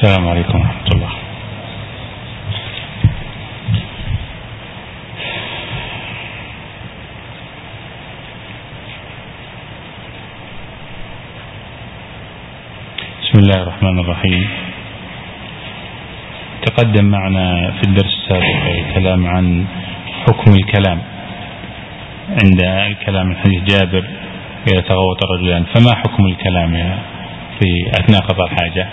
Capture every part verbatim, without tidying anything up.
السلام عليكم ورحمة الله. بسم الله الرحمن الرحيم. تقدم معنا في الدرس السابق كلام عن حكم الكلام عند الكلام الحديث جابر إذا تغوط الرجلان، فما حكم الكلام في أثناء قضاء الحاجة؟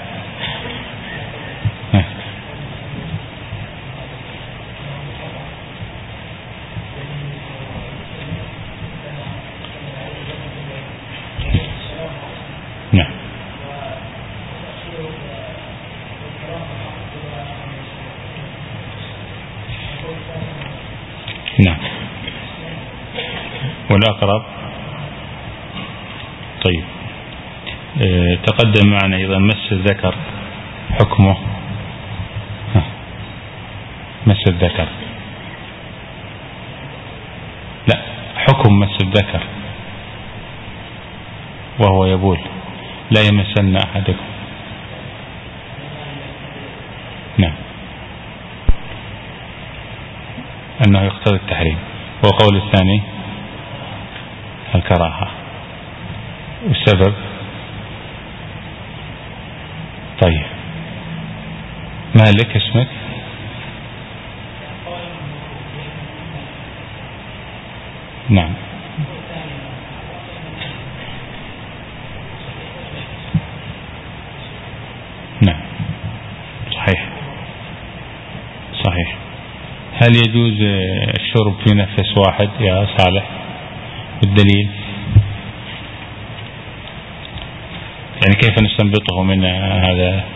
نعم نعم والأقرب. طيب اه تقدم معنا أيضا مس الذكر حكمه. مس الذكر، لا، حكم مس الذكر وهو يبول، لا يمسن أحدكم. نعم، أنه يقتضي التحريم. وقول الثاني الكراهة. والسبب؟ طيب ما لك اسمك؟ نعم نعم صحيح صحيح. هل يجوز الشرب في نفس واحد يا صالح؟ الدليل يعني كيف نستنبطه من هذا؟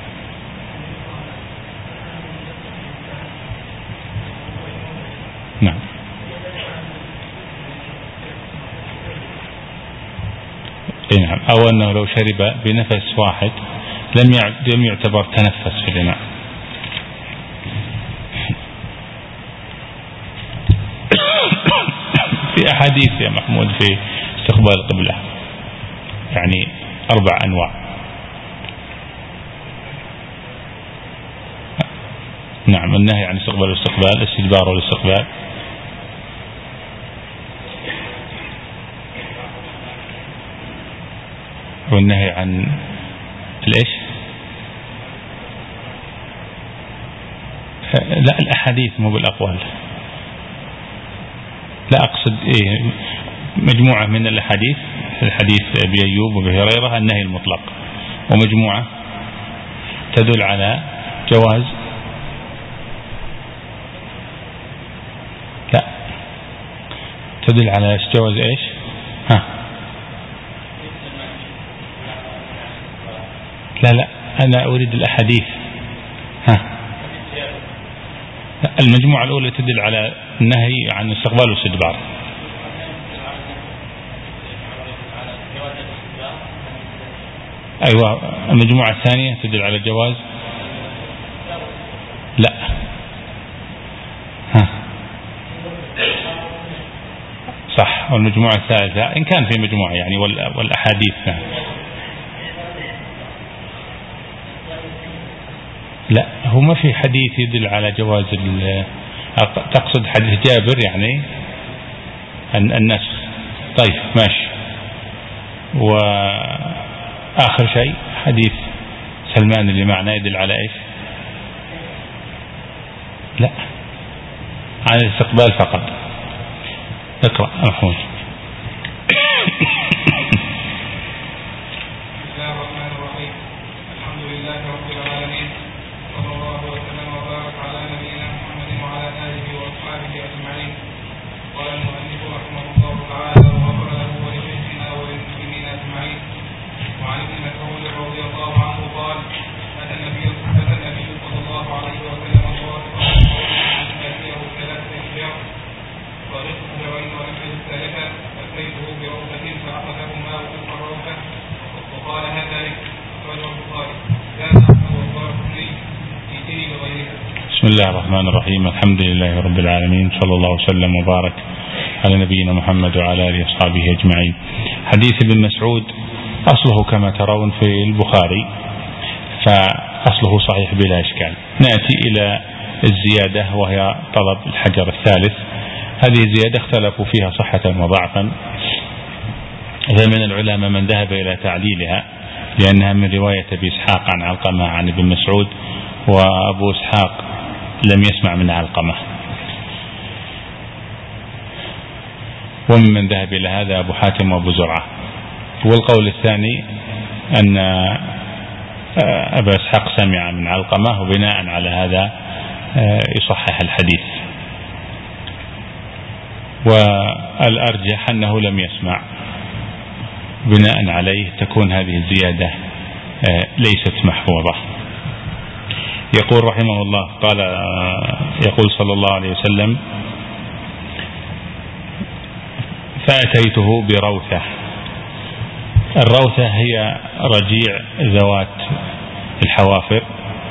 نعم نعم، أو أنه لو شرب بنفس واحد لم يعتبر تنفس في الإناء. في أحاديث يا محمود في استقبال القبلة يعني أربع أنواع. نعم، النهي عن استقبال والاستقبال، الاستدبار والاستقبال، والنهي عن الإيش؟ لا، الأحاديث مو بالأقوال. لا أقصد إيه، مجموعة من الأحاديث، الحديث أبي أيوب وأبي هريرة النهي المطلق، ومجموعة تدل على جواز، لا تدل على جواز إيش؟ ها لا لا أنا أريد الأحاديث. ها المجموعة الأولى تدل على النهي عن الاستقبال والاستدبار. أيوة، المجموعة الثانية تدل على الجواز. لا ها صح. والمجموعة الثالثة إن كان في مجموعة يعني والأحاديث. لا، هو ما في حديث يدل على جواز. تقصد حديث جابر يعني النسخ. طيب ماشي. وآخر شيء حديث سلمان اللي معنا يدل على إيش؟ لا، على الاستقبال فقط. اقرأ محمود. بسم الله الرحمن الرحيم. الحمد لله رب العالمين، صلى الله وسلم وبارك على نبينا محمد وعلى آله وصحبه أجمعين. حديث ابن مسعود أصله كما ترون في البخاري، ف أصله صحيح بلا إشكال. نأتي إلى الزيادة وهي طلب الحجر الثالث. هذه الزيادة اختلفوا فيها صحة وضعفا، فمن العلماء من ذهب إلى تعليلها لأنها من رواية أبي إسحاق عن علقمة عن ابن مسعود، وأبو إسحاق لم يسمع من علقمة. ومن ذهب إلى هذا أبو حاتم وأبو زرعة. والقول الثاني أن أبا إسحاق سمع من علقمة، وبناء على هذا يصحح الحديث. والأرجح أنه لم يسمع، بناء عليه تكون هذه الزيادة ليست محفوظة. يقول رحمه الله قال يقول صلى الله عليه وسلم: فأتيته بروثة. الروثة هي رجيع ذوات الحوافر،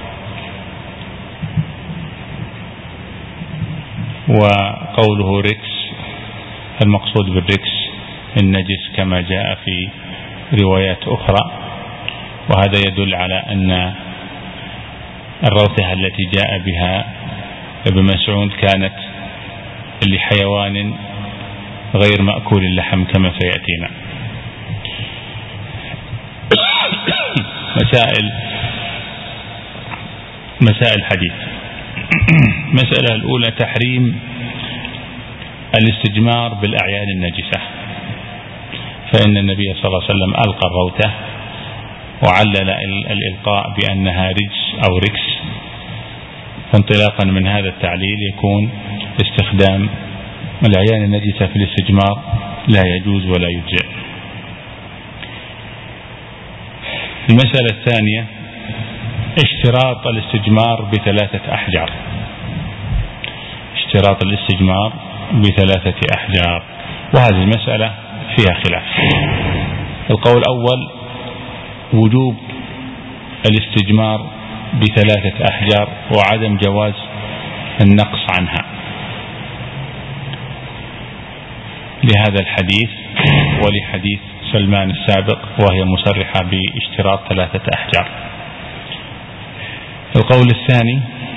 وقوله ركس المقصود بالركس النجس كما جاء في روايات أخرى، وهذا يدل على أن الروثة التي جاء بها ابن مسعود كانت لحيوان غير مأكول اللحم كما سيأتينا. مسائل مسائل الحديث. مسألة الأولى: تحريم الاستجمار بالأعيان النجسة، فإن النبي صلى الله عليه وسلم ألقى الروثة وعلل الإلقاء بأنها رجس أو ركس، فانطلاقا من هذا التعليل يكون استخدام الأعيان النجسة في الاستجمار لا يجوز ولا يجزئ. المسألة الثانية: اشتراط الاستجمار بثلاثة أحجار. اشتراط الاستجمار بثلاثة أحجار، وهذه المسألة فيها خلاف. القول الأول: وجوب الاستجمار بثلاثة أحجار وعدم جواز النقص عنها، لهذا الحديث ولحديث سلمان السابق وهي مصرحة باشتراط ثلاثة أحجار. القول الثاني: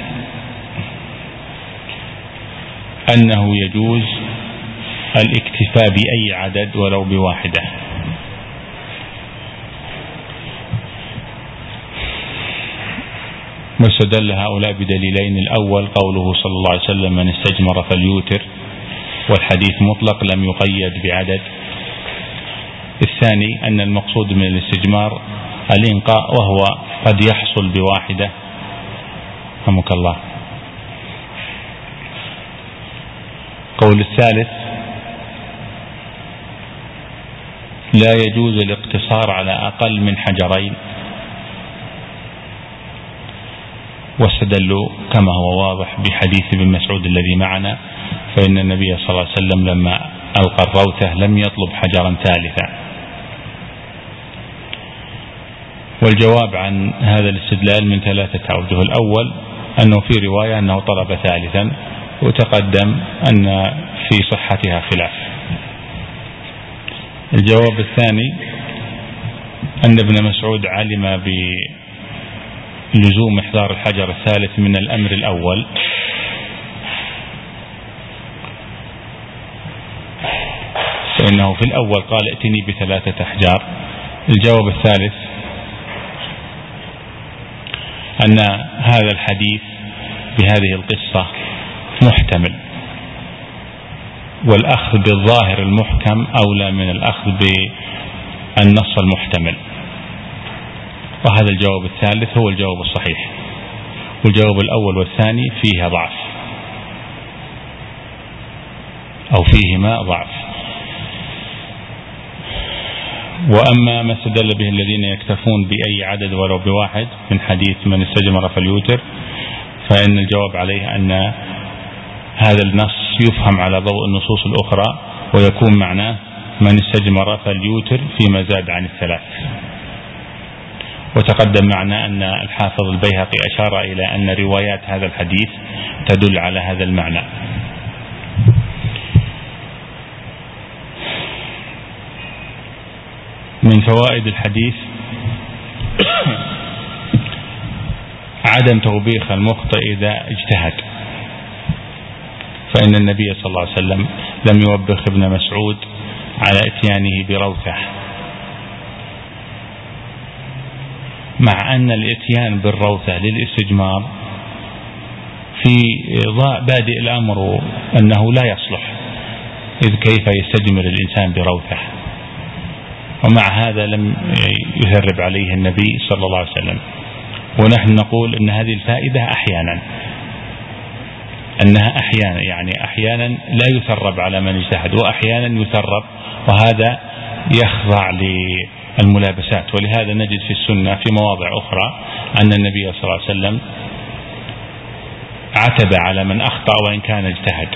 أنه يجوز الاكتفاء بأي عدد ولو بواحدة، واستدل هؤلاء بدليلين: الأول قوله صلى الله عليه وسلم: من استجمر فليوتر، والحديث مطلق لم يقيد بعدد. الثاني أن المقصود من الاستجمار الإنقاء، وهو قد يحصل بواحدة. رحمك الله. قول الثالث: لا يجوز الاقتصار على أقل من حجرين، واستدلوا كما هو واضح بحديث ابن مسعود الذي معنا، فإن النبي صلى الله عليه وسلم لما ألقى الروثة لم يطلب حجرا ثالثا. والجواب عن هذا الاستدلال من ثلاثة أوجه: الأول أنه في رواية أنه طلب ثالثا، وتقدم أن في صحتها خلاف. الجواب الثاني أن ابن مسعود علم بلزوم إحضار الحجر الثالث من الأمر الأول، فإنه في الأول قال: ائتني بثلاثة أحجار. الجواب الثالث أن هذا الحديث بهذه القصة محتمل، والأخذ بالظاهر المحكم أولى من الأخذ بالنص المحتمل، وهذا الجواب الثالث هو الجواب الصحيح. والجواب الأول والثاني فيها ضعف أو فيهما ضعف. وأما ما استدل به الذين يكتفون بأي عدد ولو بواحد من حديث من استجمر فليوتر، فإن الجواب عليه أن هذا النص يفهم على ضوء النصوص الأخرى، ويكون معناه من استجمر فليوتر فيما زاد عن الثلاث. وتقدم معنا أن الحافظ البيهقي أشار إلى أن روايات هذا الحديث تدل على هذا المعنى. من فوائد الحديث عدم توبيخ المخطئ إذا اجتهد، فإن النبي صلى الله عليه وسلم لم يوبخ ابن مسعود على اتيانه بروثة، مع أن الاتيان بالروثة للاستجمار في بادئ الأمر أنه لا يصلح، إذ كيف يستجمر الإنسان بروثة، ومع هذا لم يثرب عليه النبي صلى الله عليه وسلم. ونحن نقول أن هذه الفائدة أحيانا أنها أحيانا يعني أحيانا لا يثرب على من اجتهد، وأحيانا يثرب، وهذا يخضع للملابسات. ولهذا نجد في السنة في مواضع أخرى أن النبي صلى الله عليه وسلم عتب على من أخطأ وإن كان اجتهد.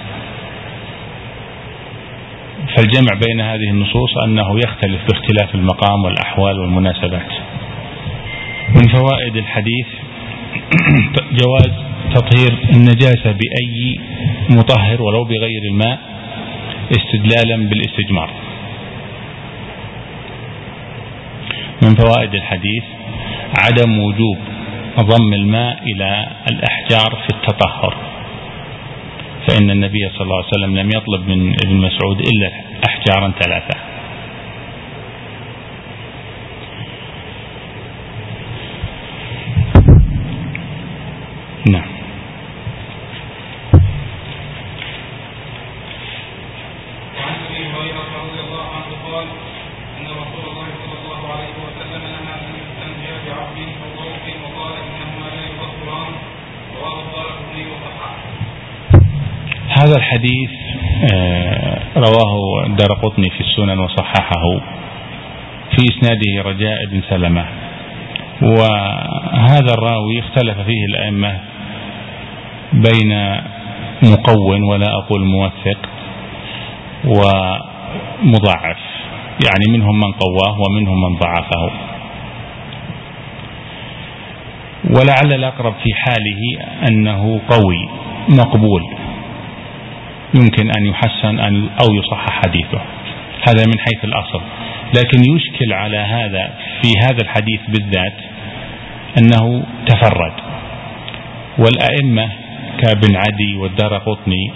فالجمع بين هذه النصوص أنه يختلف باختلاف المقام والأحوال والمناسبات. من فوائد الحديث جواز تطهير النجاسة بأي مطهر ولو بغير الماء استدلالا بالاستجمار. من فوائد الحديث عدم وجوب ضم الماء إلى الأحجار في التطهر، فإن النبي صلى الله عليه وسلم لم يطلب من ابن مسعود إلا أحجارا ثلاثة. نعم. هذا الحديث رواه الدارقطني في السنن وصححه، في إسناده رجاء بن سلمة، وهذا الراوي اختلف فيه الأئمة بين مقون ولا أقول موثق ومضاعف، يعني منهم من قواه ومنهم من ضعفه، ولعل الأقرب في حاله أنه قوي مقبول يمكن أن يحسن أو يصحح حديثه، هذا من حيث الأصل. لكن يشكل على هذا في هذا الحديث بالذات أنه تفرد، والأئمة كابن عدي والدارقطني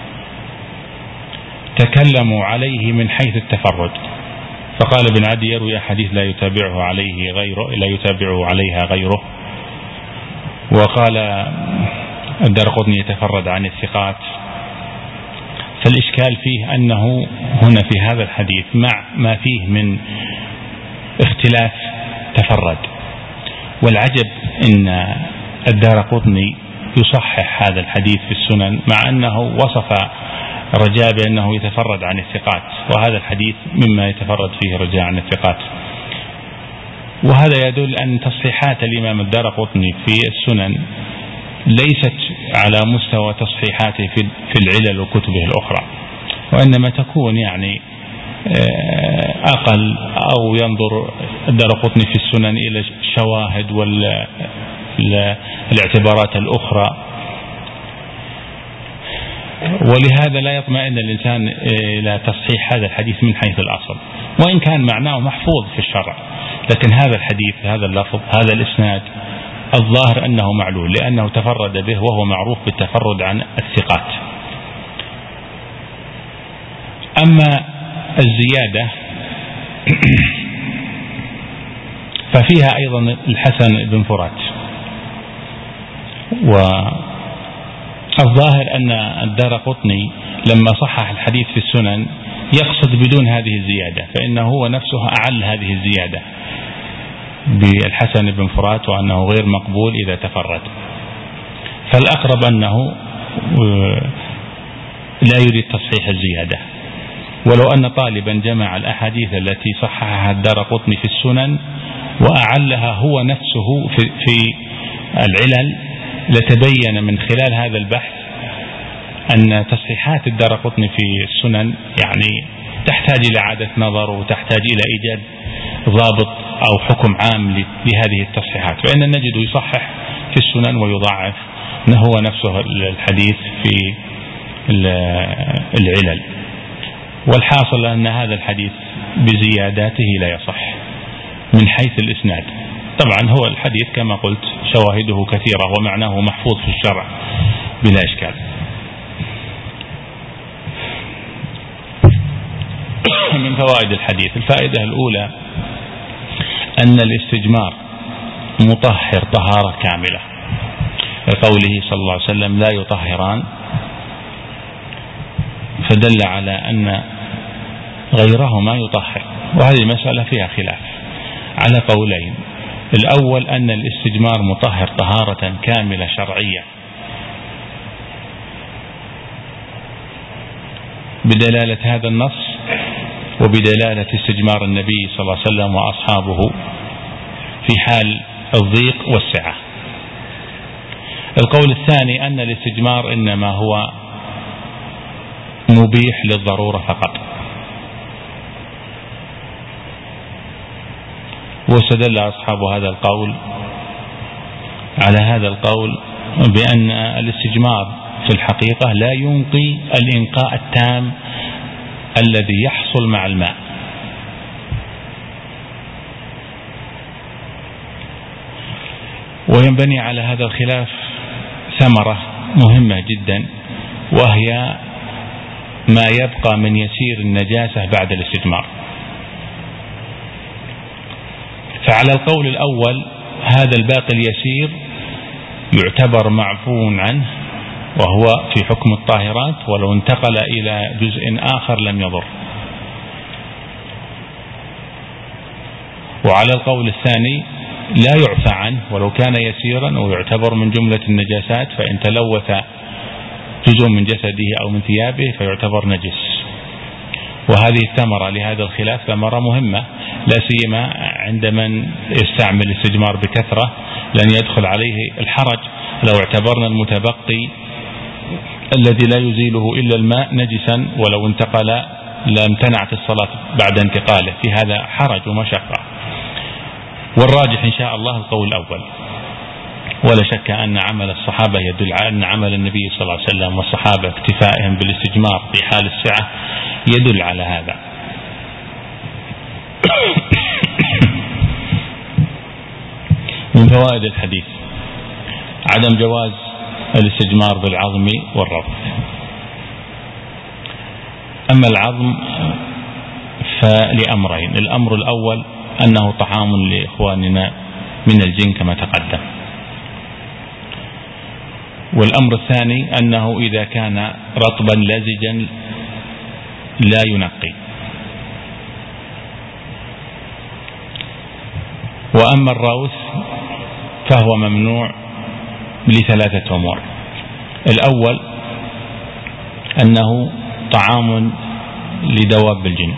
تكلموا عليه من حيث التفرد، فقال ابن عدي يروي حديث لا يتابعه عليه غيره لا يتابعه عليها غيره، وقال الدارقطني يتفرد عن الثقات. فالإشكال فيه أنه هنا في هذا الحديث مع ما فيه من اختلاف تفرد، والعجب أن الدارقطني يصحح هذا الحديث في السنن مع أنه وصف رجاء بأنه يتفرد عن الثقات، وهذا الحديث مما يتفرد فيه رجاء عن الثقات. وهذا يدل أن تصحيحات الإمام الدارقطني في السنن ليست على مستوى تصحيحاته في العلل وكتبه الأخرى، وإنما تكون يعني أقل، أو ينظر الدارقطني في السنن إلى الشواهد والاعتبارات الأخرى، ولهذا لا يطمئن الإنسان إلى تصحيح هذا الحديث من حيث الأصل، وإن كان معناه محفوظ في الشرع. لكن هذا الحديث هذا اللفظ هذا الإسناد الظاهر أنه معلول، لأنه تفرد به وهو معروف بالتفرد عن الثقات. أما الزيادة ففيها أيضا الحسن بن فرات، والظاهر أن الدارقطني لما صحح الحديث في السنن يقصد بدون هذه الزيادة، فإنه هو نفسه أعل هذه الزيادة بالحسن بن فرات، وأنه غير مقبول إذا تفرد. فالأقرب أنه لا يريد تصحيح الزيادة، ولو أن طالبا جمع الأحاديث التي صححها الدارقطني في السنن وأعلها هو نفسه في, في العلل لتبين من خلال هذا البحث أن تصحيحات الدارقطني في السنن يعني تحتاج إلى إعادة نظر، وتحتاج إلى إيجاد ضابط أو حكم عام لهذه التصحيحات، فإن نجد يصحح في السنن ويضعف هو نفسه الحديث في العلل. والحاصل أن هذا الحديث بزياداته لا يصح من حيث الإسناد، طبعا هو الحديث كما قلت شواهده كثيرة ومعناه محفوظ في الشرع بلا إشكال. من فوائد الحديث: الفائدة الأولى أن الاستجمار مطهر طهارة كاملة، لقوله صلى الله عليه وسلم: لا يطهران، فدل على أن غيرهما يطهر. وهذه المسألة فيها خلاف على قولين: الأول أن الاستجمار مطهر طهارة كاملة شرعية بدلالة هذا النص وبدلالة استجمار النبي صلى الله عليه وسلم وأصحابه في حال الضيق والسعة. القول الثاني أن الاستجمار إنما هو مبيح للضرورة فقط. واستدل أصحاب هذا القول على هذا القول بأن الاستجمار في الحقيقة لا ينقي الإنقاء التام الذي يحصل مع الماء، وينبني على هذا الخلاف ثمرة مهمة جدا، وهي ما يبقى من يسير النجاسة بعد الاستجمار. فعلى القول الأول هذا الباقي اليسير يعتبر معفو عنه وهو في حكم الطاهرات، ولو انتقل إلى جزء آخر لم يضر. وعلى القول الثاني لا يعفى عنه ولو كان يسيرا ويعتبر من جملة النجاسات، فإن تلوث جزء من جسده أو من ثيابه فيعتبر نجس. وهذه الثمرة لهذا الخلاف ثمرة مهمة، لا سيما عند من يستعمل الاستجمار بكثرة، لن يدخل عليه الحرج لو اعتبرنا المتبقي الذي لا يزيله إلا الماء نجسا، ولو انتقل لامتنعت الصلاة بعد انتقاله، في هذا حرج ومشقة. والراجح إن شاء الله القول الأول، ولا شك أن عمل الصحابة يدل على أن عمل النبي صلى الله عليه وسلم والصحابة اكتفائهم بالاستجمار في حال السعة يدل على هذا. من فوائد الحديث عدم جواز الاستجمار بالعظم والرف. أما العظم فلأمرين: الأمر الأول أنه طعام لإخواننا من الجن كما تقدم، والأمر الثاني أنه إذا كان رطبا لزجا لا ينقي. وأما الروث فهو ممنوع لثلاثة أمور: الأول أنه طعام لدواب الجن،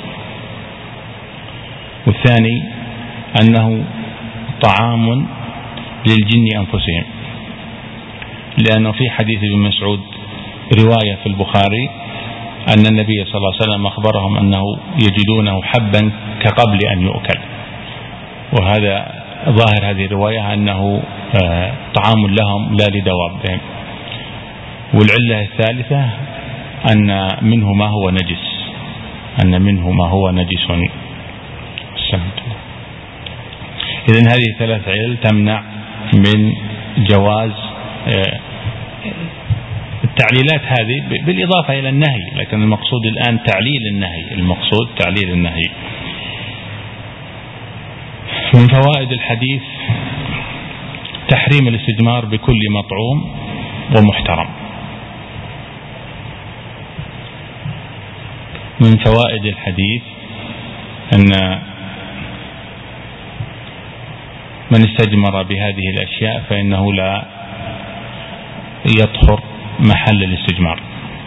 والثاني أنه طعام للجن أنفسهم، لأنه في حديث ابن مسعود رواية في البخاري أن النبي صلى الله عليه وسلم أخبرهم أنه يجدونه حبا كقبل أن يؤكل، وهذا ظاهر هذه الرواية أنه طعام لهم لا لدوابهم. والعلة الثالثة أن منه ما هو نجس، أن منه ما هو نجس. إذن هذه ثلاث علل تمنع من جواز التعليلات هذه بالإضافة إلى النهي، لكن المقصود الآن تعليل النهي، المقصود تعليل النهي. من فوائد الحديث تحريم الاستجمار بكل مطعوم ومحترم. من فوائد الحديث أن من استجمر بهذه الأشياء فإنه لا يطهر محل الاستجمار،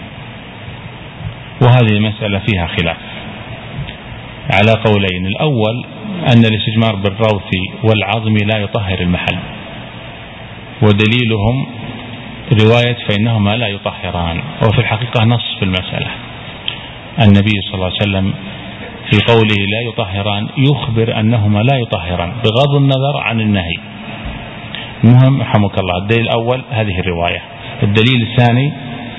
وهذه المسألة فيها خلاف على قولين: الأول أن الاستجمار بالروث والعظم لا يطهر المحل، ودليلهم رواية فإنهما لا يطهران، وفي الحقيقة نص في المسألة. النبي صلى الله عليه وسلم في قوله لا يطهران يخبر أنهما لا يطهران بغض النظر عن النهي. المهم رحمك الله، الدليل الأول هذه الرواية. الدليل الثاني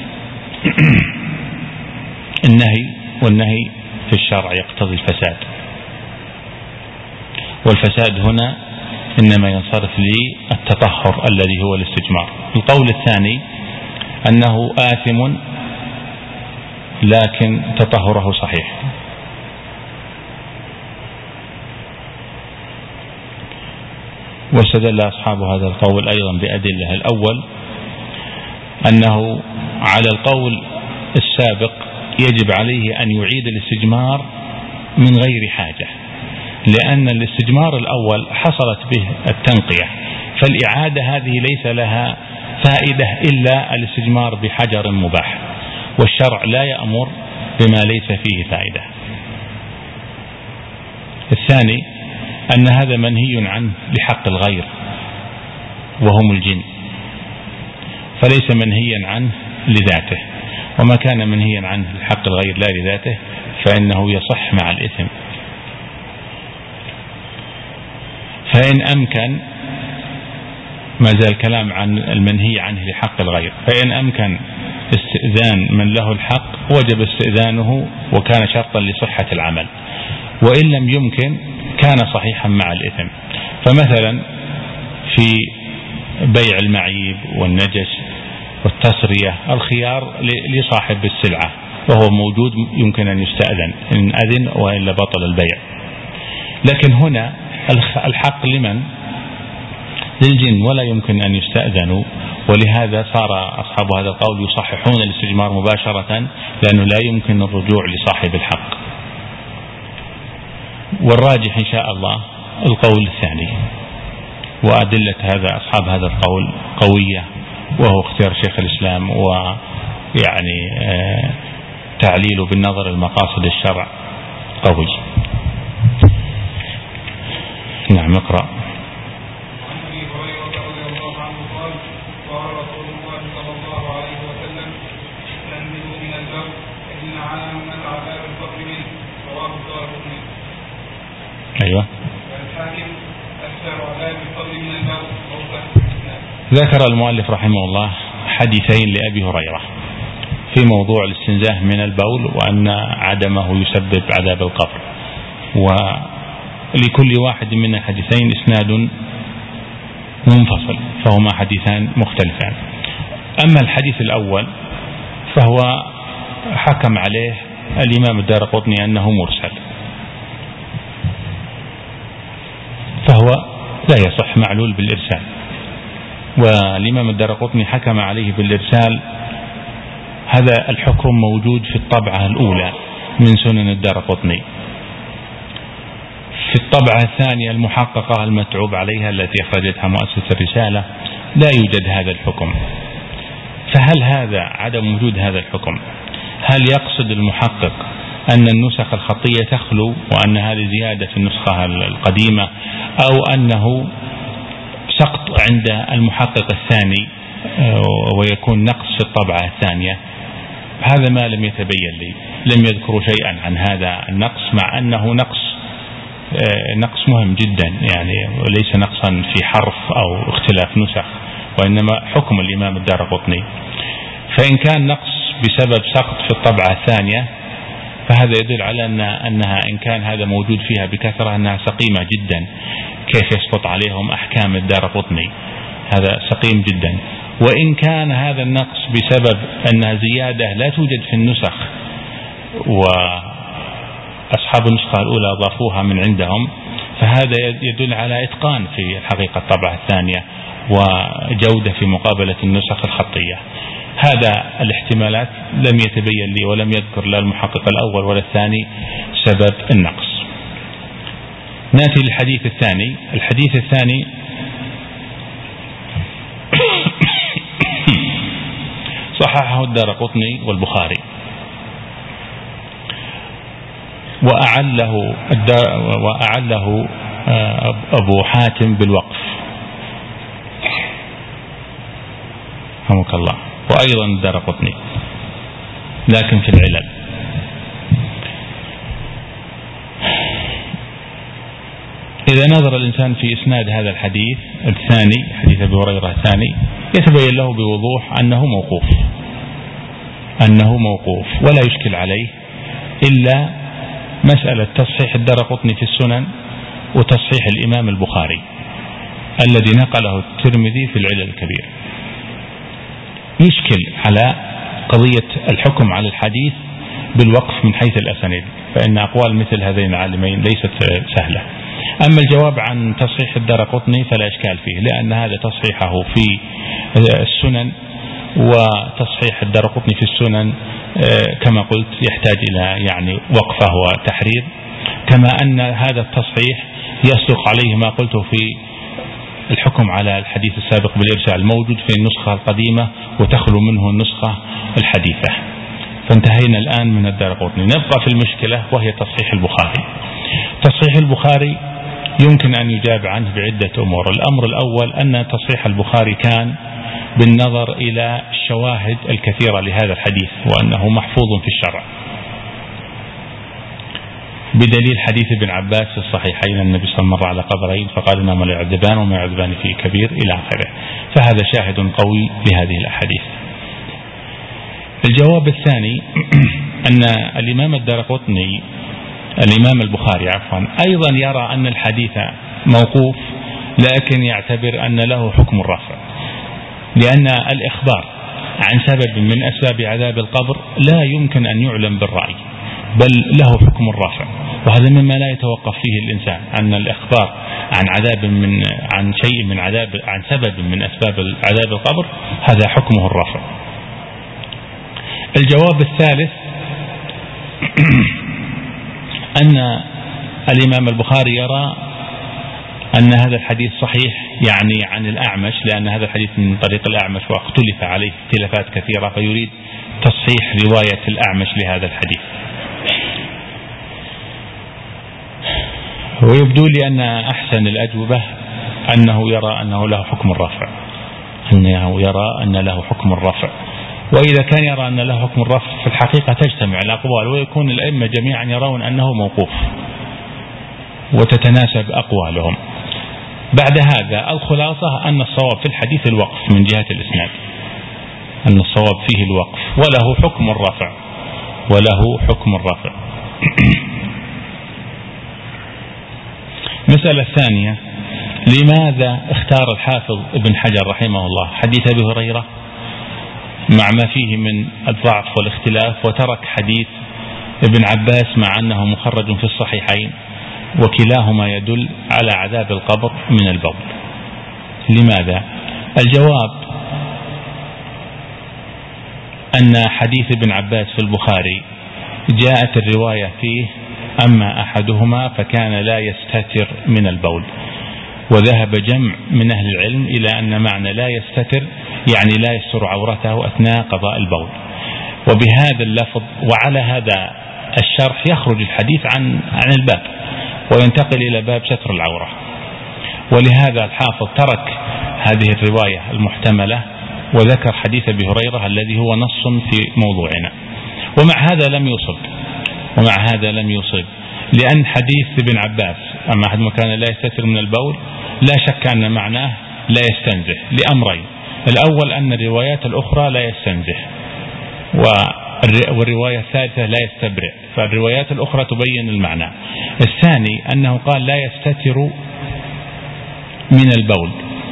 النهي، والنهي في الشرع يقتضي الفساد، والفساد هنا إنما ينصرف للتطهر الذي هو الاستجمار. القول الثاني أنه آثم لكن تطهره صحيح. واستدل أصحاب هذا القول أيضا بأدلة. الأول أنه على القول السابق يجب عليه أن يعيد الاستجمار من غير حاجة، لأن الاستجمار الأول حصلت به التنقية، فالإعادة هذه ليس لها فائدة إلا الاستجمار بحجر مباح، والشرع لا يأمر بما ليس فيه فائدة. الثاني أن هذا منهي عنه لحق الغير وهم الجن، فليس منهيا عنه لذاته، وما كان منهيا عنه لحق الغير لا لذاته فإنه يصح مع الإثم. فإن أمكن، ما زال الكلام عن المنهي عنه لحق الغير، فإن أمكن استئذان من له الحق وجب استئذانه وكان شرطا لصحة العمل، وإن لم يمكن كان صحيحا مع الإثم. فمثلا في بيع المعيب والنجس والتسرية الخيار لصاحب السلعة وهو موجود يمكن أن يستأذن إن أذن وإلا بطل البيع. لكن هنا الحق لمن؟ للجن ولا يمكن أن يستأذنوا، ولهذا صار أصحاب هذا القول يصححون الاستجمار مباشرة لأنه لا يمكن الرجوع لصاحب الحق. والراجح إن شاء الله القول الثاني، وأدلة هذا أصحاب هذا القول قوية، وهو اختيار شيخ الإسلام ويعني آه تعليله بالنظر المقاصد الشرع قوي. نعم اقرأ. أيوة. ذكر المؤلف رحمه الله حديثين لأبي هريرة في موضوع الاستنزاه من البول وأن عدمه يسبب عذاب القبر، ولكل واحد من الحديثين إسناد منفصل، فهما حديثان مختلفان. أما الحديث الأول فهو حكم عليه الإمام الدارقطني أنه مرسل، فهو لا يصح، معلول بالإرسال، والإمام الدارقطني حكم عليه بالإرسال. هذا الحكم موجود في الطبعة الأولى من سنن الدارقطني. في الطبعة الثانية المحققة المتعوب عليها التي أخرجتها مؤسسة الرسالة لا يوجد هذا الحكم. فهل هذا عدم وجود هذا الحكم هل يقصد المحقق أن النسخ الخطية تخلو وأن هذه زيادة في النسخة القديمة، أو أنه سقط عند المحقق الثاني ويكون نقص في الطبعة الثانية؟ هذا ما لم يتبين لي، لم يذكروا شيئا عن هذا النقص، مع أنه نقص نقص مهم جدا، يعني ليس نقصا في حرف أو اختلاف نسخ، وإنما حكم الإمام الدارقطني. فإن كان نقص بسبب سقط في الطبعة الثانية فهذا يدل على أن أنها إن كان هذا موجود فيها بكثرة أنها سقيمة جدا، كيف يسقط عليهم أحكام الدارقطني؟ هذا سقيم جدا. وإن كان هذا النقص بسبب أنها زيادة لا توجد في النسخ وأصحاب النسخة الأولى أضافوها من عندهم، فهذا يدل على إتقان في الحقيقة الطبعة الثانية وجودة في مقابلة النسخ الخطية. هذا الاحتمالات لم يتبين لي ولم يذكر لا المحقق الأول ولا الثاني سبب النقص. نأتي للحديث الثاني. الحديث الثاني صححه الدارقطني والبخاري، وأعله وأعله أبو حاتم بالوقف رحمك الله، وأيضا الدارقطني لكن في العلل. إذا نظر الإنسان في إسناد هذا الحديث الثاني، حديث أبي هريرة الثاني، يتبين له بوضوح أنه موقوف أنه موقوف ولا يشكل عليه إلا مسألة تصحيح الدارقطني في السنن وتصحيح الإمام البخاري. الذي نقله الترمذي في العلل الكبير. يشكل على قضية الحكم على الحديث بالوقف من حيث الأسانيد، فإن أقوال مثل هذين العالمين ليست سهلة. أما الجواب عن تصحيح الدارقطني فلا إشكال فيه، لأن هذا تصحيحه في السنن، وتصحيح الدارقطني في السنن كما قلت يحتاج إلى يعني وقفة وتحرير، كما أن هذا التصحيح يصدق عليه ما قلته في الحكم على الحديث السابق بالإرسال الموجود في النسخة القديمة وتخلو منه النسخة الحديثة. فانتهينا الآن من الدارقطني. نبقى في المشكلة وهي تصحيح البخاري. تصحيح البخاري يمكن أن يجاب عنه بعدة أمور. الأمر الأول أن تصحيح البخاري كان بالنظر إلى الشواهد الكثيرة لهذا الحديث، وأنه محفوظ في الشرع، بدليل حديث ابن عباس في الصحيحين النبي صلى الله عليه وسلم مر على قبرين فقال إنهما لا يعذبان وما يعذبان في كبير إلى آخره، فهذا شاهد قوي لهذه الأحاديث. الجواب الثاني أن الإمام الدارقطني الإمام البخاري عفوا أيضا يرى أن الحديث موقوف، لكن يعتبر أن له حكم الرفع، لأن الإخبار عن سبب من أسباب عذاب القبر لا يمكن أن يعلم بالرأي، بل له حكم الرفع، وهذا مما لا يتوقف فيه الإنسان، أن الإخبار عن عذاب من عن شيء من عذاب عن سبب من أسباب عذاب القبر هذا حكمه الرفع. الجواب الثالث أن الإمام البخاري يرى أن هذا الحديث صحيح، يعني عن الأعمش، لأن هذا الحديث من طريق الأعمش واختلف عليه اختلافات كثيرة، فيريد تصحيح رواية الأعمش لهذا الحديث. ويبدو لي أن أحسن الأجوبة أنه يرى أنه له حكم الرفع، أنه يرى أن له حكم الرفع. وإذا كان يرى أن له حكم الرفع في الحقيقة تجتمع الأقوال، ويكون الأئمة جميعا يرون أنه موقوف وتتناسب أقوالهم. بعد هذا الخلاصة أن الصواب في الحديث الوقف من جهة الإسناد، أن الصواب فيه الوقف وله حكم الرفع وله حكم الرفع. مسألة الثانية: لماذا اختار الحافظ ابن حجر رحمه الله حديث أبي هريرة مع ما فيه من الضعف والاختلاف، وترك حديث ابن عباس مع أنه مخرج في الصحيحين وكلاهما يدل على عذاب القبر من البول؟ لماذا؟ الجواب أن حديث ابن عباس في البخاري جاءت الرواية فيه أما أحدهما فكان لا يستتر من البول، وذهب جمع من أهل العلم إلى أن معنى لا يستتر يعني لا يستر عورته أثناء قضاء البول، وبهذا اللفظ وعلى هذا الشرح يخرج الحديث عن عن الباب وينتقل إلى باب ستر العورة. ولهذا الحافظ ترك هذه الرواية المحتملة وذكر حديث أبي هريرة الذي هو نص في موضوعنا. ومع هذا لم يصب ومع هذا لم يصب لأن حديث ابن عباس أما أحد ما كان لا يستتر من البول لا شك أن معناه لا يستنزه لأمرين: الأول أن الروايات الأخرى لا يستنزه، والرواية الثالثة لا يستبرئ، فالروايات الأخرى تبين المعنى. الثاني أنه قال لا يستتر من البول،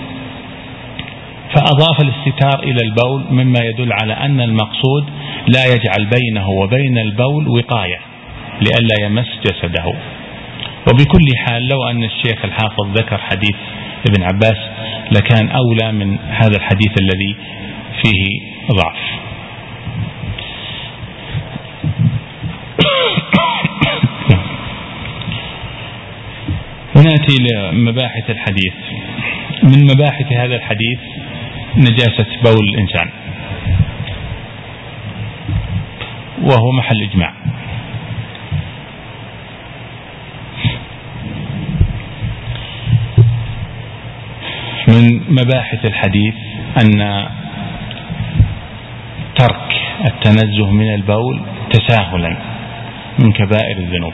فأضاف الاستتار إلى البول مما يدل على أن المقصود لا يجعل بينه وبين البول وقاية لئلا يمس جسده. وبكل حال لو أن الشيخ الحافظ ذكر حديث ابن عباس لكان أولى من هذا الحديث الذي فيه ضعف. نأتي لمباحث الحديث. من مباحث هذا الحديث نجاسة بول الإنسان، وهو محل إجماع. من مباحث الحديث أن ترك التنزه من البول تساهلا من كبائر الذنوب،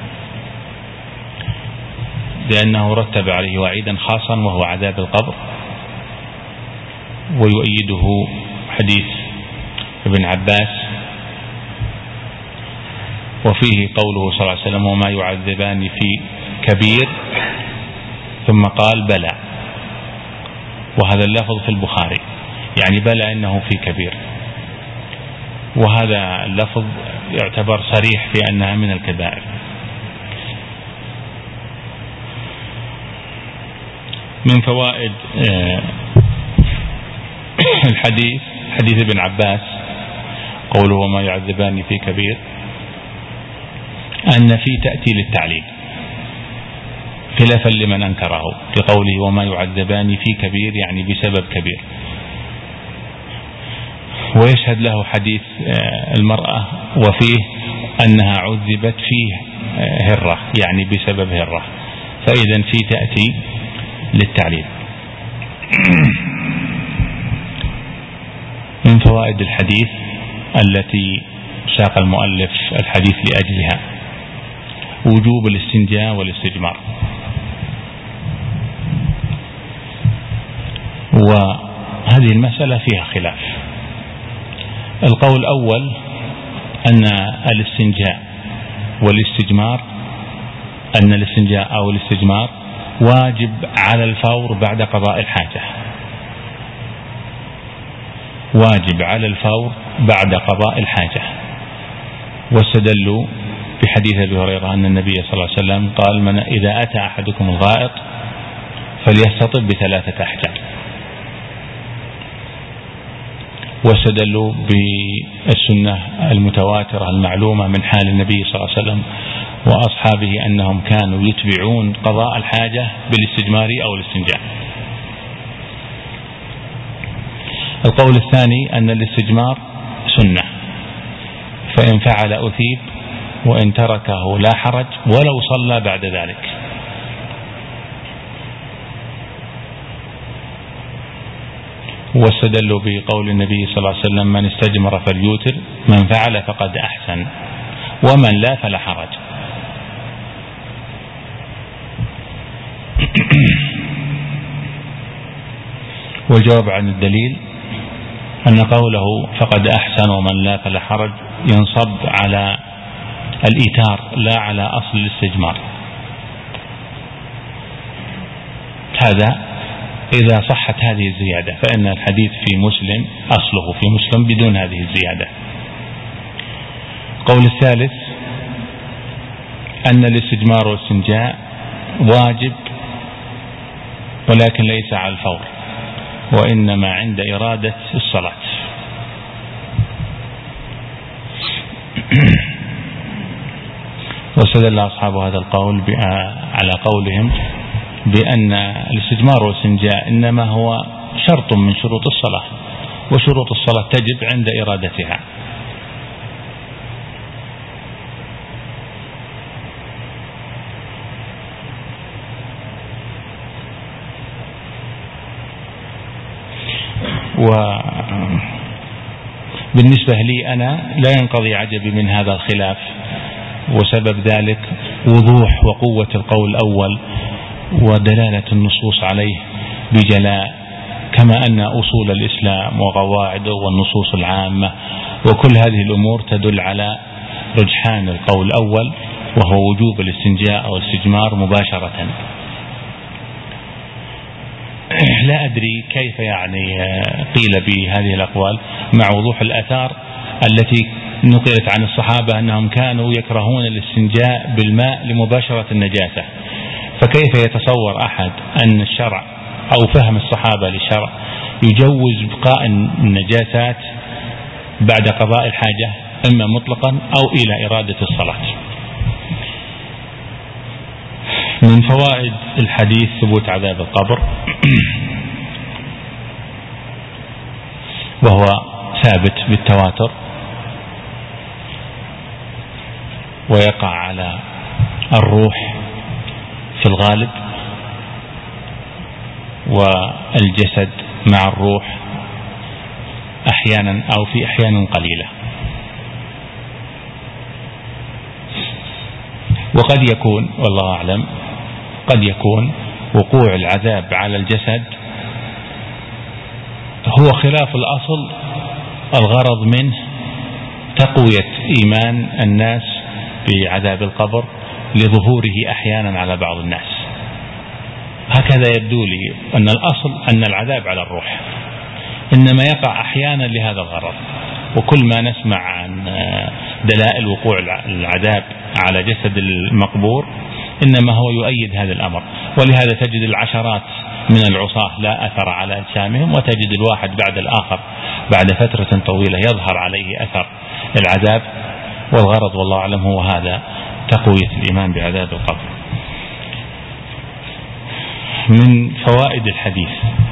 لأنه رتب عليه وعيدا خاصا وهو عذاب القبر، ويؤيده حديث ابن عباس وفيه قوله صلى الله عليه وسلم: وما يعذبان في كبير، ثم قال: بلى. وهذا اللفظ في البخاري، يعني بلى إنه في كبير، وهذا اللفظ يعتبر صريح في أنها من الكبائر. من فوائد الحديث حديث ابن عباس قوله وما يعذبان في كبير، أن في تأتي للتعليل خلافا لمن أنكره لقوله وما يعذبان في كبير، يعني بسبب كبير. ويشهد له حديث المرأة وفيه أنها عذبت فيه هرة، يعني بسبب هرة، فإذا في تأتي للتعليل. من فوائد الحديث التي ساق المؤلف الحديث لأجلها وجوب الاستنجاء والاستجمار. وهذه المسألة فيها خلاف. القول الأول أن الاستنجاء والاستجمار أن الاستنجاء أو الاستجمار واجب على الفور بعد قضاء الحاجة، واجب على الفور بعد قضاء الحاجة. واستدلوا بحديث أبي هريرة أن النبي صلى الله عليه وسلم قال من إذا أتى أحدكم الغائط فليستطب بثلاثة أحجار. واستدلوا بالسنة المتواترة المعلومة من حال النبي صلى الله عليه وسلم وأصحابه أنهم كانوا يتبعون قضاء الحاجة بالاستجمار أو الاستنجاء. القول الثاني أن الاستجمار سنة، فإن فعل أثيب وإن تركه لا حرج ولو صلى بعد ذلك. واستدلوا بقول النبي صلى الله عليه وسلم من استجمر فليوتر، من فعل فقد أحسن ومن لا فلا حرج. والجواب عن الدليل أن قوله فقد أحسن ومن لا فلا حرج ينصب على الإيتار لا على أصل الاستجمار. هذا إذا صحت هذه الزيادة، فإن الحديث في مسلم أصله في مسلم بدون هذه الزيادة. قول الثالث أن الاستجمار والاستنجاء واجب ولكن ليس على الفور، وإنما عند إرادة الصلاة. واستدل أصحاب هذا القول على قولهم بأن الاستجمار والاستنجاء إنما هو شرط من شروط الصلاة، وشروط الصلاة تجب عند إرادتها. وبالنسبة لي أنا لا ينقضي عجبي من هذا الخلاف، وسبب ذلك وضوح وقوة القول الأول ودلالة النصوص عليه بجلاء، كما أن أصول الإسلام وقواعده والنصوص العامة وكل هذه الأمور تدل على رجحان القول الأول وهو وجوب الاستنجاء أو الاستجمار مباشرة. لا أدري كيف يعني قيل بهذه الأقوال مع وضوح الآثار التي نقلت عن الصحابة أنهم كانوا يكرهون الاستنجاء بالماء لمباشرة النجاسة. فكيف يتصور أحد أن الشرع أو فهم الصحابة للشرع يجوز بقاء النجاسات بعد قضاء الحاجة إما مطلقا أو إلى إرادة الصلاة؟ من فوائد الحديث ثبوت عذاب القبر، وهو ثابت بالتواتر ويقع على الروح في الغالب، والجسد مع الروح أحيانا أو في أحيان قليلة. وقد يكون والله أعلم قد يكون وقوع العذاب على الجسد هو خلاف الأصل، الغرض منه تقوية إيمان الناس بعذاب القبر لظهوره أحيانا على بعض الناس. هكذا يبدو لي أن الأصل أن العذاب على الروح، إنما يقع أحيانا لهذا الغرض. وكل ما نسمع عن دلائل وقوع العذاب على جسد المقبور إنما هو يؤيد هذا الأمر. ولهذا تجد العشرات من العصاة لا أثر على أجسامهم، وتجد الواحد بعد الآخر بعد فترة طويلة يظهر عليه أثر العذاب. والغرض والله أعلم هو هذا، تقوية الإيمان بعذاب القبر. من فوائد الحديث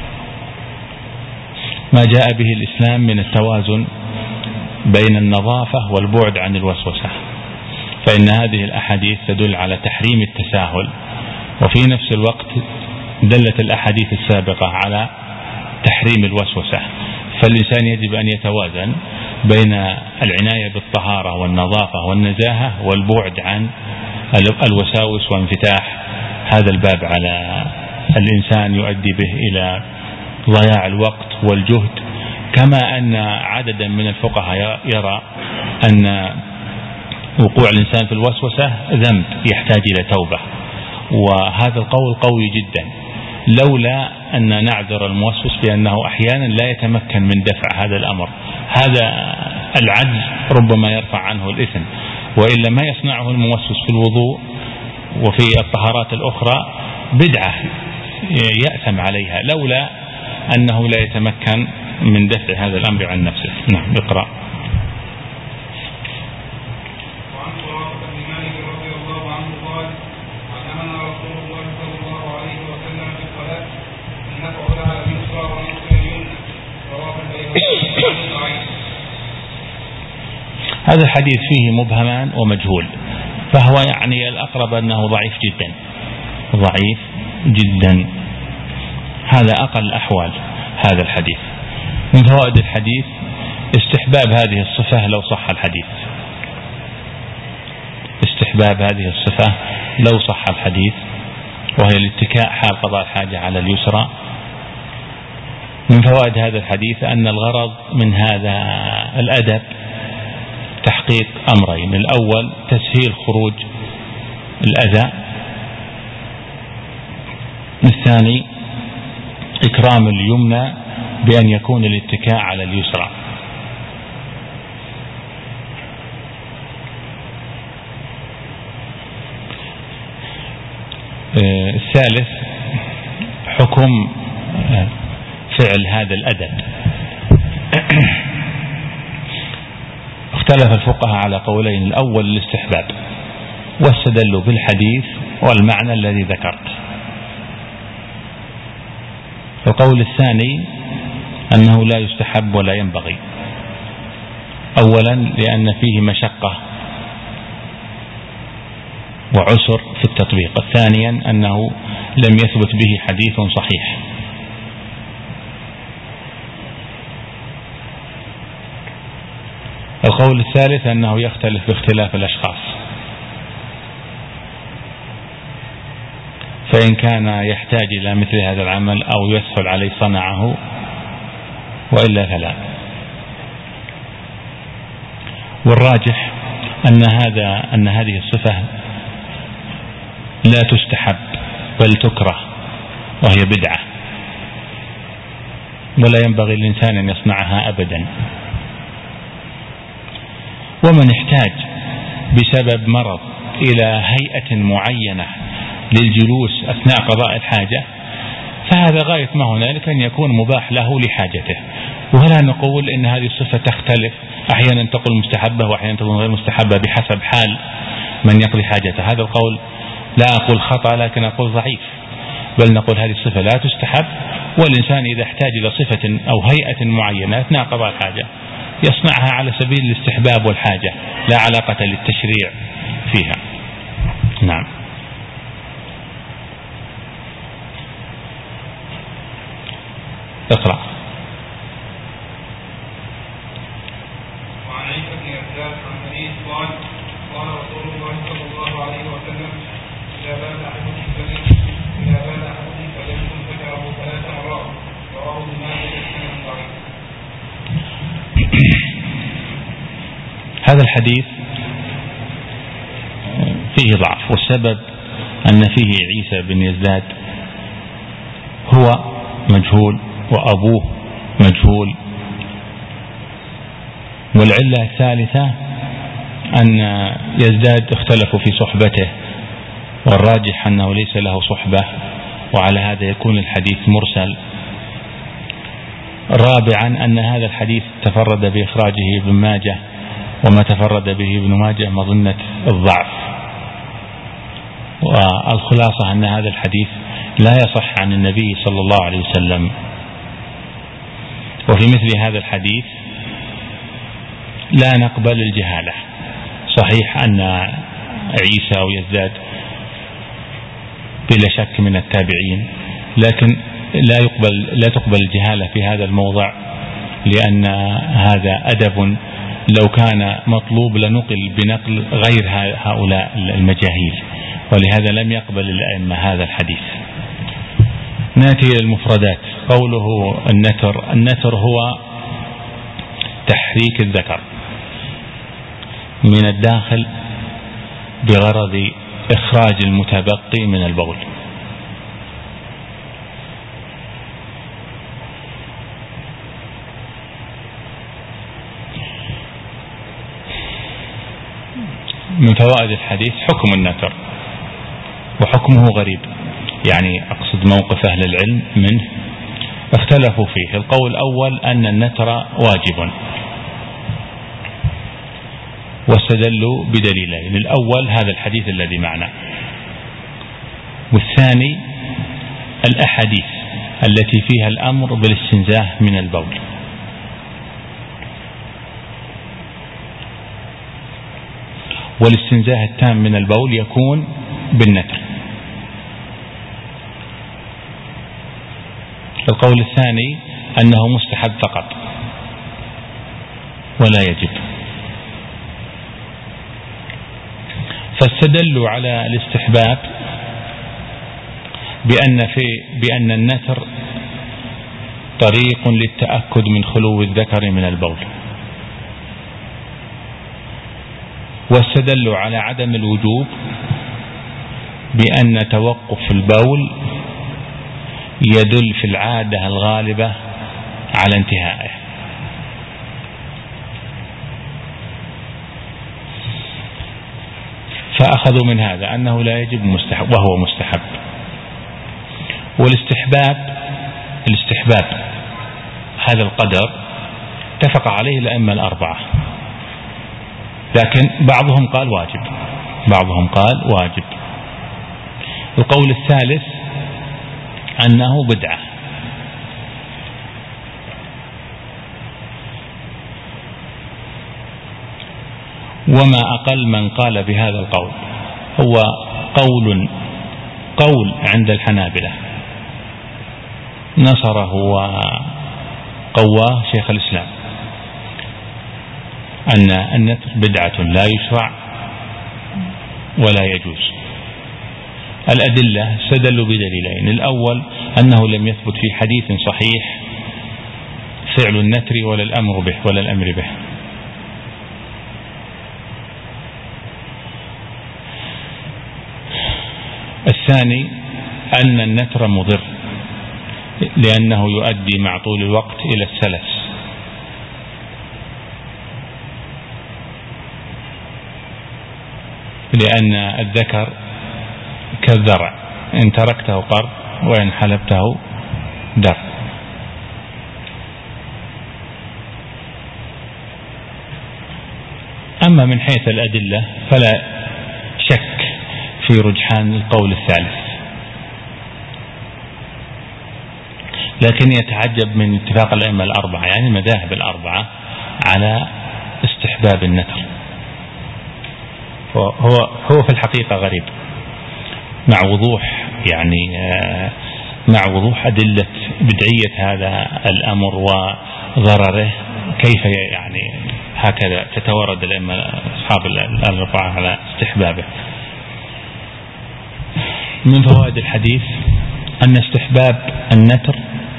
ما جاء به الإسلام من التوازن بين النظافة والبعد عن الوسوسة، فإن هذه الأحاديث تدل على تحريم التساهل، وفي نفس الوقت دلت الأحاديث السابقة على تحريم الوسوسة. فالإنسان يجب أن يتوازن بين العناية بالطهارة والنظافة والنزاهة والبعد عن الوساوس وانفتاح هذا الباب على الإنسان يؤدي به إلى ضياع الوقت والجهد. كما أن عددا من الفقهاء يرى أن وقوع الإنسان في الوسوسة ذنب يحتاج إلى توبة، وهذا القول قوي جدا، لولا أن نعذر الموسوس بأنه أحيانا لا يتمكن من دفع هذا الأمر. هذا العجز ربما يرفع عنه الإثم، وإلا ما يصنعه الموسوس في الوضوء وفي الطهارات الأخرى بدعة يأثم عليها، لولا أنه لا يتمكن من دفع هذا الأمر عن نفسه. نعم، اقرأ. هذا الحديث فيه مبهمان ومجهول، فهو يعني الأقرب أنه ضعيف جدا ضعيف جدا. هذا أقل الأحوال هذا الحديث. من فوائد الحديث استحباب هذه الصفة لو صح الحديث، استحباب هذه الصفة لو صح الحديث، وهي الاتكاء حال قضاء الحاجة على اليسرى. من فوائد هذا الحديث أن الغرض من هذا الأدب تحقيق أمرين: الأول تسهيل خروج الأذى، الثاني إكرام اليمنى بأن يكون الاتكاء على اليسرى. الثالث حكم فعل هذا الأدب. اختلف الفقهاء على قولين: الأول الاستحباب، واستدلوا بالحديث والمعنى الذي ذكرت. القول الثاني أنه لا يستحب ولا ينبغي، أولا لأن فيه مشقة وعسر في التطبيق، ثانيا أنه لم يثبت به حديث صحيح. القول الثالث أنه يختلف باختلاف الأشخاص، فإن كان يحتاج إلى مثل هذا العمل أو يسهل عليه صنعه، وإلا فلا. والراجح أن هذا أن هذه الصفة لا تستحب بل تكره، وهي بدعة، ولا ينبغي الإنسان أن يصنعها أبدا. ومن احتاج بسبب مرض إلى هيئة معينة للجلوس أثناء قضاء الحاجة فهذا غاية ما هنالك أن يكون مباح له لحاجته. ولا نقول إن هذه الصفة تختلف، أحيانا تقول مستحبة وأحيانا تكون غير مستحبة بحسب حال من يقضي حاجته. هذا القول لا أقول خطأ لكن أقول ضعيف، بل نقول هذه الصفة لا تستحب، والإنسان إذا احتاج إلى صفة أو هيئة معينة أثناء قضاء الحاجة يصنعها على سبيل الاستحباب والحاجة، لا علاقة للتشريع فيها. نعم. اقرأ. وعن عيسى بن يزداد عن حديث قال: قال رسول الله صلى الله عليه وسلم: إذا بال أحدكم فليكن إذا بال أحدكم فليكن ذكره ثلاث مرات. رواه ابن ماجه بسند ضعيف. هذا الحديث فيه ضعف، والسبب أن فيه عيسى بن يزداد هو مجهول وأبوه مجهول. والعلة الثالثة أن يزداد اختلفوا في صحبته، والراجح أنه ليس له صحبة، وعلى هذا يكون الحديث مرسل. رابعا أن هذا الحديث تفرد بإخراجه ابن ماجه، وما تفرد به ابن ماجه مظنة الضعف. والخلاصة أن هذا الحديث لا يصح عن النبي صلى الله عليه وسلم. وفي مثل هذا الحديث لا نقبل الجهالة. صحيح أن عيسى ويزداد بلا شك من التابعين، لكن لا يقبل لا تقبل الجهالة في هذا الموضع، لأن هذا أدب لو كان مطلوب لنقل بنقل غير هؤلاء المجاهيل، ولهذا لم يقبل الأئمة هذا الحديث. نأتي إلى المفردات. قوله النتر، النتر هو تحريك الذكر من الداخل بغرض إخراج المتبقي من البول. من فوائد الحديث حكم النتر، وحكمه غريب، يعني أقصد موقف أهل العلم منه اختلفوا فيه. القول الأول أن النتر واجب، واستدلوا بدليلين. الأول هذا الحديث الذي معنا، والثاني الأحاديث التي فيها الأمر بالاستنزاه من البول. والاستنزاه التام من البول يكون بالنتر. القول الثاني أنه مستحب فقط ولا يجب. فاستدلوا على الاستحباب بأن في بأن النتر طريق للتأكد من خلو الذكر من البول، واستدلوا على عدم الوجوب بأن توقف البول يدل في العادة الغالبة على انتهائه. فأخذوا من هذا أنه لا يجب مستحب وهو مستحب. والاستحباب الاستحباب هذا القدر اتفق عليه الأئمة الأربعة، لكن بعضهم قال واجب بعضهم قال واجب. القول الثالث أنه بدعة، وما أقل من قال بهذا القول هو قول قول عند الحنابلة نصره وقواه شيخ الإسلام، أن النتر بدعة لا يشرع ولا يجوز. الأدلة استدلوا بدليلين. الأول أنه لم يثبت في حديث صحيح فعل النتر ولا الأمر به ولا الأمر به. الثاني أن النتر مضر، لأنه يؤدي مع طول الوقت إلى السلس. لأن الذكر كالذرع، إن تركته قر وإن حلبته در. أما من حيث الأدلة فلا شك في رجحان القول الثالث، لكن يتعجب من اتفاق الأئمة الأربعة، يعني المذاهب الأربعة، على استحباب النتر. هو هو في الحقيقة غريب، مع وضوح يعني مع وضوح أدلة بدعية هذا الأمر وضرره، كيف يعني هكذا تتورد الأئمة أصحاب الأربعة على استحبابه. من فوائد الحديث أن استحباب النتر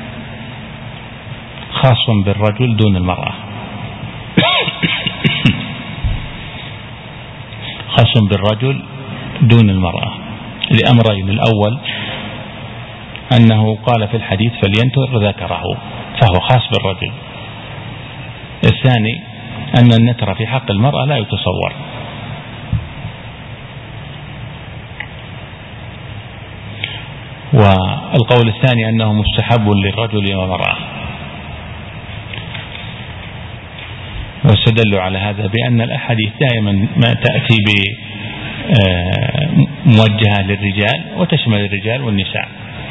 خاص بالرجل دون المرأة، خاص بالرجل دون المرأة لأمرين. الأول أنه قال في الحديث فلينتر ذكره فهو خاص بالرجل. الثاني أن النتر في حق المرأة لا يتصور. والقول الثاني أنه مستحب للرجل والمرأة، واستدلوا على هذا بأن الأحاديث دائما ما تأتي بموجهة للرجال وتشمل الرجال والنساء،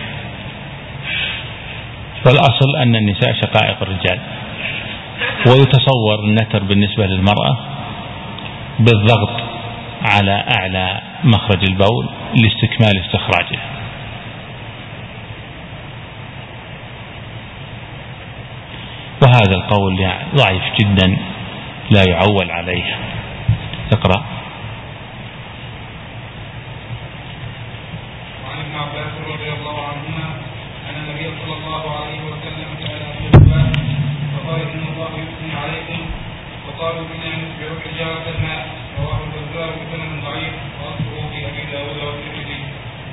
والأصل أن النساء شقائق الرجال، ويتصور النتر بالنسبة للمرأة بالضغط على أعلى مخرج البول لاستكمال استخراجه. وهذا القول ضعيف جدا لا يعول عليه. اقرأ. وعن ابن عباس رضي الله عنهما أن النبي صلى الله عليه وسلم كان يقول فقال إن الله يثني عليكم وقالوا بنا نتبع الحجارة الماء. رواه البزار بسند ضعيف وأصله في أبي داود والترمذي.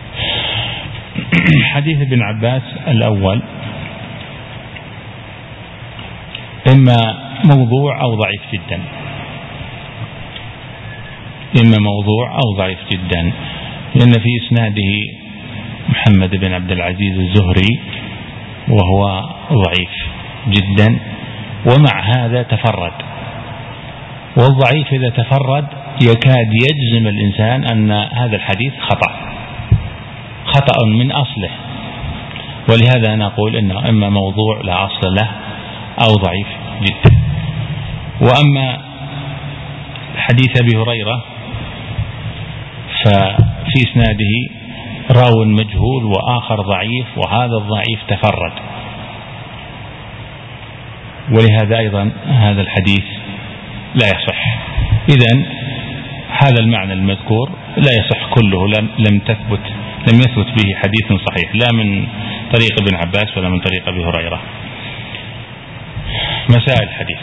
حديث ابن عباس الأول إما موضوع أو ضعيف جدا، إما موضوع أو ضعيف جدا، لأن في إسناده محمد بن عبد العزيز الزهري وهو ضعيف جدا، ومع هذا تفرد، والضعيف إذا تفرد يكاد يجزم الإنسان أن هذا الحديث خطأ خطأ من أصله، ولهذا نقول إنه إما موضوع لا أصل له أو ضعيف جدا. وأما حديث أبي هريرة ففي إسناده راو مجهول وآخر ضعيف، وهذا الضعيف تفرد، ولهذا أيضا هذا الحديث لا يصح. إذن هذا المعنى المذكور لا يصح كله، لم, لم تثبت لم يثبت به حديث صحيح لا من طريق ابن عباس ولا من طريق أبي هريرة. مسائل الحديث: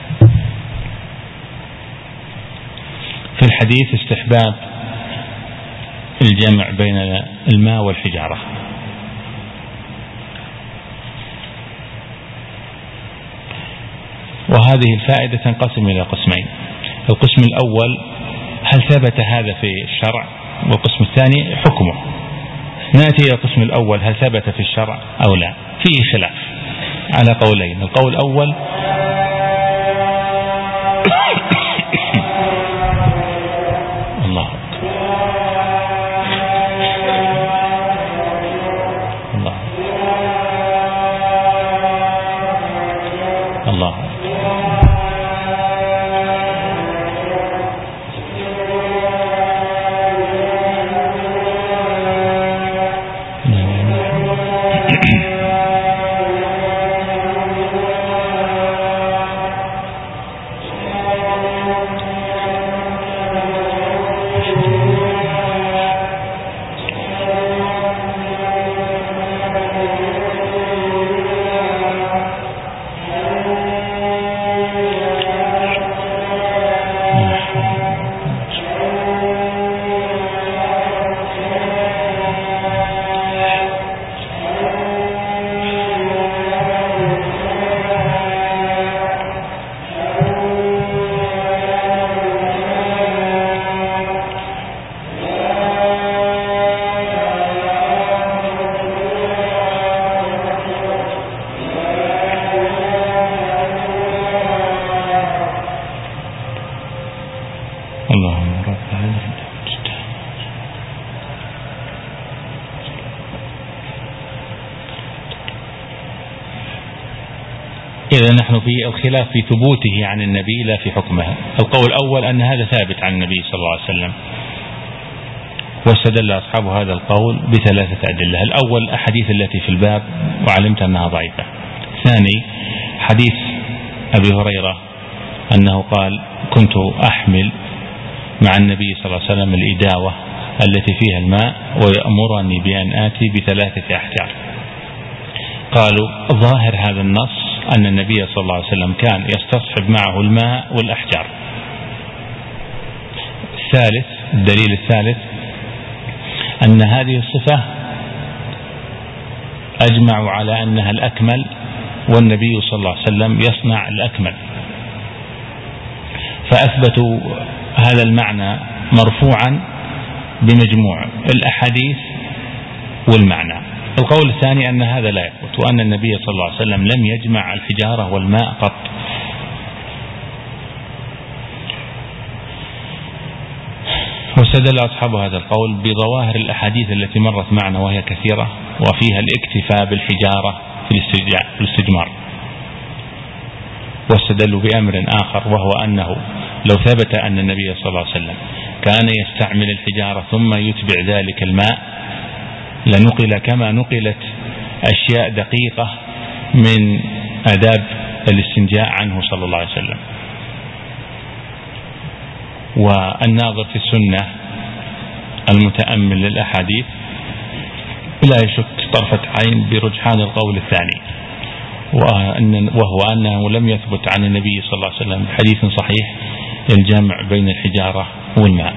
في الحديث استحباب الجمع بين الماء والحجارة. وهذه الفائدة تنقسم إلى قسمين: القسم الأول هل ثبت هذا في الشرع، والقسم الثاني حكمه. نأتي إلى القسم الأول هل ثبت في الشرع أو لا، فيه خلاف على قولين. القول الأول الله الله الله إذا نحن في الخلاف في ثبوته عن النبي لا في حكمه. القول الأول أن هذا ثابت عن النبي صلى الله عليه وسلم، واستدل أصحاب هذا القول بثلاثة أدلة: الأول الأحاديث التي في الباب وعلمت أنها ضعيفة. ثاني حديث أبي هريرة أنه قال كنت أحمل مع النبي صلى الله عليه وسلم الإداوة التي فيها الماء ويأمرني بأن آتي بثلاثة أحجار. قالوا ظاهر هذا النص أن النبي صلى الله عليه وسلم كان يستصحب معه الماء والأحجار. الثالث الدليل الثالث أن هذه الصفة أجمعوا على أنها الأكمل، والنبي صلى الله عليه وسلم يصنع الأكمل، فأثبتوا هذا المعنى مرفوعا بمجموع الأحاديث والمعنى. القول الثاني أن هذا لا يثبت، وأن النبي صلى الله عليه وسلم لم يجمع الحجارة والماء قط. واستدل أصحاب هذا القول بظواهر الأحاديث التي مرت معنا وهي كثيرة، وفيها الاكتفاء بالحجارة في الاستجمار. واستدلوا بأمر آخر، وهو أنه لو ثبت أن النبي صلى الله عليه وسلم كان يستعمل الحجارة ثم يتبع ذلك الماء لنقل كما نقلت أشياء دقيقة من آداب الاستنجاء عنه صلى الله عليه وسلم. والناظر في السنة المتأمل للأحاديث لا يشك طرفة عين برجحان القول الثاني، وهو أنه لم يثبت عن النبي صلى الله عليه وسلم حديث صحيح الجمع بين الحجارة والماء.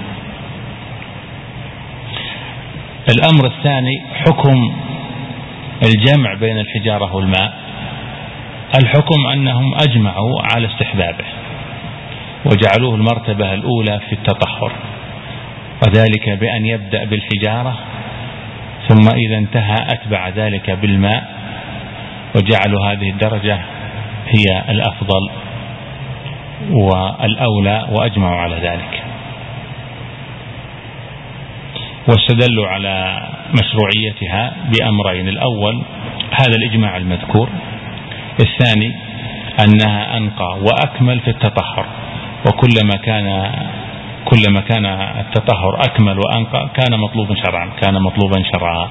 الأمر الثاني حكم الجمع بين الحجارة والماء. الحكم أنهم أجمعوا على استحبابه وجعلوه المرتبة الأولى في التطهر، وذلك بأن يبدأ بالحجارة ثم إذا انتهى أتبع ذلك بالماء، وجعلوا هذه الدرجة هي الأفضل والأولى، وأجمعوا على ذلك. واستدلوا على مشروعيتها بأمرين: الأول هذا الإجماع المذكور، الثاني أنها أنقى وأكمل في التطهر، وكلما كان كلما كان التطهر أكمل وأنقى كان مطلوبا شرعا كان مطلوبا شرعا.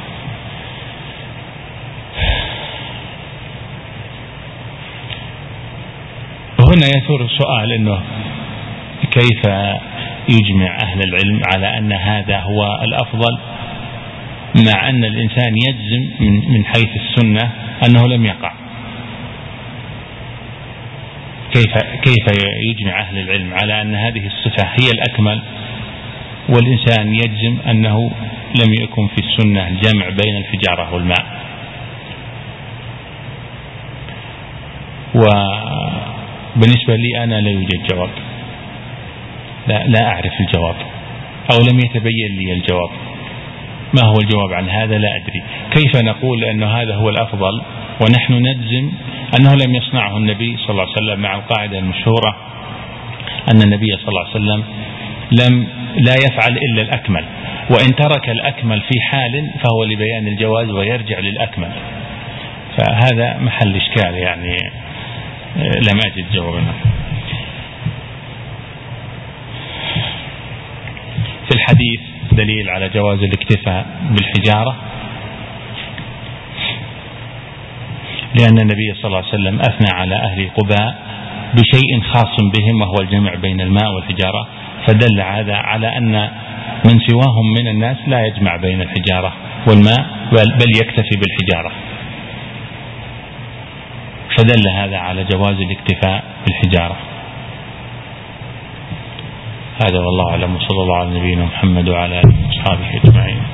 هنا يثور السؤال إنه كيف يجمع أهل العلم على أن هذا هو الأفضل، مع أن الإنسان يجزم من حيث السنة أنه لم يقع. كيف كيف يجمع أهل العلم على أن هذه الصفة هي الأكمل، والإنسان يجزم أنه لم يكن في السنة الجمع بين الحجارة والماء؟ وبالنسبة لي أنا لا يوجد جواب، لا, لا أعرف الجواب، أو لم يتبين لي الجواب. ما هو الجواب عن هذا لا أدري. كيف نقول أن هذا هو الأفضل ونحن نجزم أنه لم يصنعه النبي صلى الله عليه وسلم، مع القاعدة المشهورة أن النبي صلى الله عليه وسلم لم لا يفعل إلا الأكمل، وإن ترك الأكمل في حال فهو لبيان الجواز ويرجع للأكمل. فهذا محل إشكال، يعني لم أجد جوابنا. في الحديث دليل على جواز الاكتفاء بالحجارة، لأن النبي صلى الله عليه وسلم أثنى على أهل قباء بشيء خاص بهم، وهو الجمع بين الماء والحجارة، فدل هذا على أن من سواهم من الناس لا يجمع بين الحجارة والماء بل يكتفي بالحجارة، فدل هذا على جواز الاكتفاء بالحجارة. هذا والله أعلم، وصلى الله على نبينا محمد وعلى آله وصحبه أجمعين.